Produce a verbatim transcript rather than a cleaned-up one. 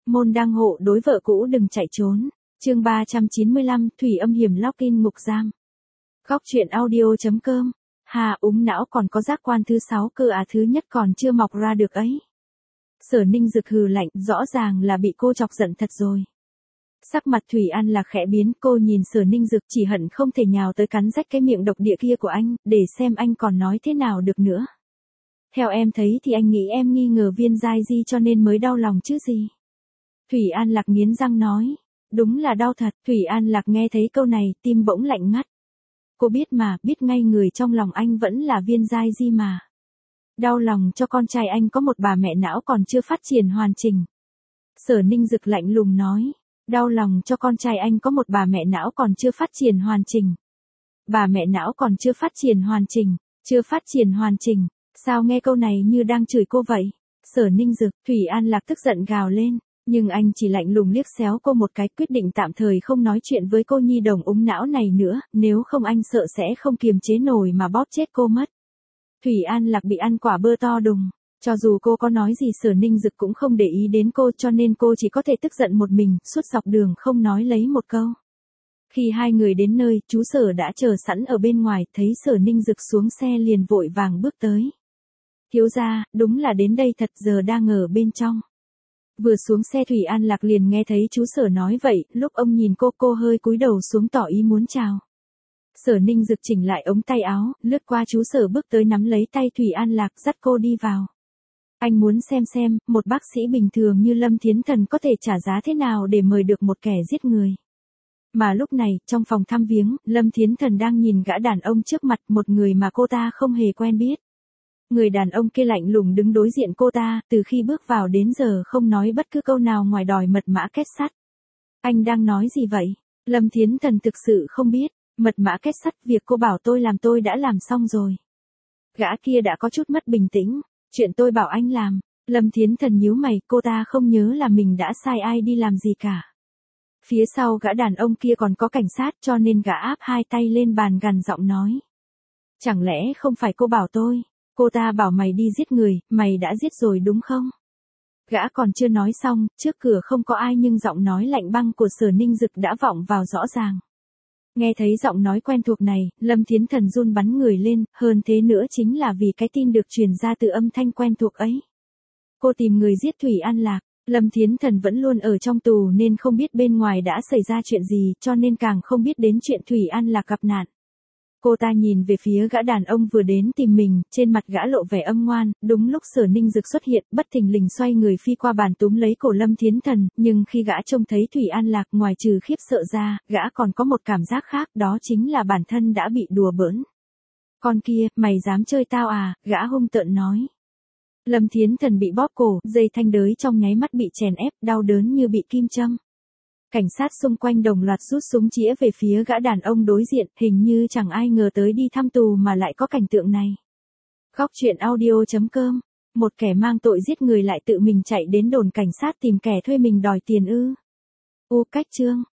môn đăng hộ đối vợ cũ đừng chạy trốn. Chương ba trăm chín mươi lăm, Thủy âm hiểm lock-in ngục giam. Góc truyện audio.com. Hà úng não còn có giác quan thứ sáu cơ à, thứ nhất còn chưa mọc ra được ấy. Sở Ninh Dực hừ lạnh, rõ ràng là bị cô chọc giận thật rồi. Sắc mặt Thủy An Lạc khẽ biến, cô nhìn Sở Ninh Dực chỉ hận không thể nhào tới cắn rách cái miệng độc địa kia của anh, để xem anh còn nói thế nào được nữa. Theo em thấy thì anh nghĩ em nghi ngờ Viên Giai Di cho nên mới đau lòng chứ gì. Thủy An Lạc nghiến răng nói, đúng là đau thật. Thủy An Lạc nghe thấy câu này, tim bỗng lạnh ngắt. Cô biết mà, biết ngay người trong lòng anh vẫn là Viên Giai Di mà. Đau lòng cho con trai anh có một bà mẹ não còn chưa phát triển hoàn chỉnh. Sở Ninh Dực lạnh lùng nói, đau lòng cho con trai anh có một bà mẹ não còn chưa phát triển hoàn chỉnh. Bà mẹ não còn chưa phát triển hoàn chỉnh, chưa phát triển hoàn chỉnh, sao nghe câu này như đang chửi cô vậy? Sở Ninh Dực, Thủy An Lạc tức giận gào lên, nhưng anh chỉ lạnh lùng liếc xéo cô một cái, quyết định tạm thời không nói chuyện với cô nhi đồng úng não này nữa, nếu không anh sợ sẽ không kiềm chế nổi mà bóp chết cô mất. Thủy An Lạc bị ăn quả bơ to đùng, cho dù cô có nói gì Sở Ninh Dực cũng không để ý đến cô, cho nên cô chỉ có thể tức giận một mình, suốt dọc đường không nói lấy một câu. Khi hai người đến nơi, chú Sở đã chờ sẵn ở bên ngoài, thấy Sở Ninh Dực xuống xe liền vội vàng bước tới. Thiếu gia, đúng là đến đây thật, giờ đang ở bên trong. Vừa xuống xe Thủy An Lạc liền nghe thấy chú Sở nói vậy, lúc ông nhìn cô, cô hơi cúi đầu xuống tỏ ý muốn chào. Sở Ninh Dực chỉnh lại ống tay áo, lướt qua chú Sở bước tới nắm lấy tay Thủy An Lạc dắt cô đi vào. Anh muốn xem xem, một bác sĩ bình thường như Lâm Thiến Thần có thể trả giá thế nào để mời được một kẻ giết người. Mà lúc này, trong phòng thăm viếng, Lâm Thiến Thần đang nhìn gã đàn ông trước mặt, một người mà cô ta không hề quen biết. Người đàn ông kia lạnh lùng đứng đối diện cô ta, từ khi bước vào đến giờ không nói bất cứ câu nào ngoài đòi mật mã kết sắt. Anh đang nói gì vậy? Lâm Thiến Thần thực sự không biết, mật mã kết sắt, việc cô bảo tôi làm tôi đã làm xong rồi. Gã kia đã có chút mất bình tĩnh, chuyện tôi bảo anh làm. Lâm Thiến Thần nhíu mày, cô ta không nhớ là mình đã sai ai đi làm gì cả. Phía sau gã đàn ông kia còn có cảnh sát, cho nên gã áp hai tay lên bàn gằn giọng nói. Chẳng lẽ không phải cô bảo tôi? Cô ta bảo mày đi giết người, mày đã giết rồi đúng không? Gã còn chưa nói xong, trước cửa không có ai nhưng giọng nói lạnh băng của Sở Ninh Dực đã vọng vào rõ ràng. Nghe thấy giọng nói quen thuộc này, Lâm Thiến Thần run bắn người lên, hơn thế nữa chính là vì cái tin được truyền ra từ âm thanh quen thuộc ấy. Cô tìm người giết Thủy An Lạc. Lâm Thiến Thần vẫn luôn ở trong tù nên không biết bên ngoài đã xảy ra chuyện gì, cho nên càng không biết đến chuyện Thủy An Lạc gặp nạn. Cô ta nhìn về phía gã đàn ông vừa đến tìm mình, trên mặt gã lộ vẻ âm ngoan, đúng lúc Sở Ninh Dực xuất hiện, bất thình lình xoay người phi qua bàn túm lấy cổ Lâm Thiến Thần, nhưng khi gã trông thấy Thủy An Lạc, ngoài trừ khiếp sợ ra, gã còn có một cảm giác khác, đó chính là bản thân đã bị đùa bỡn. Con kia, mày dám chơi tao à? Gã hung tợn nói. Lâm Thiến Thần bị bóp cổ, dây thanh đới trong nháy mắt bị chèn ép, đau đớn như bị kim châm. Cảnh sát xung quanh đồng loạt rút súng chĩa về phía gã đàn ông đối diện, hình như chẳng ai ngờ tới đi thăm tù mà lại có cảnh tượng này. Góc truyện audio.com. Một kẻ mang tội giết người lại tự mình chạy đến đồn cảnh sát tìm kẻ thuê mình đòi tiền ư? U cách chương.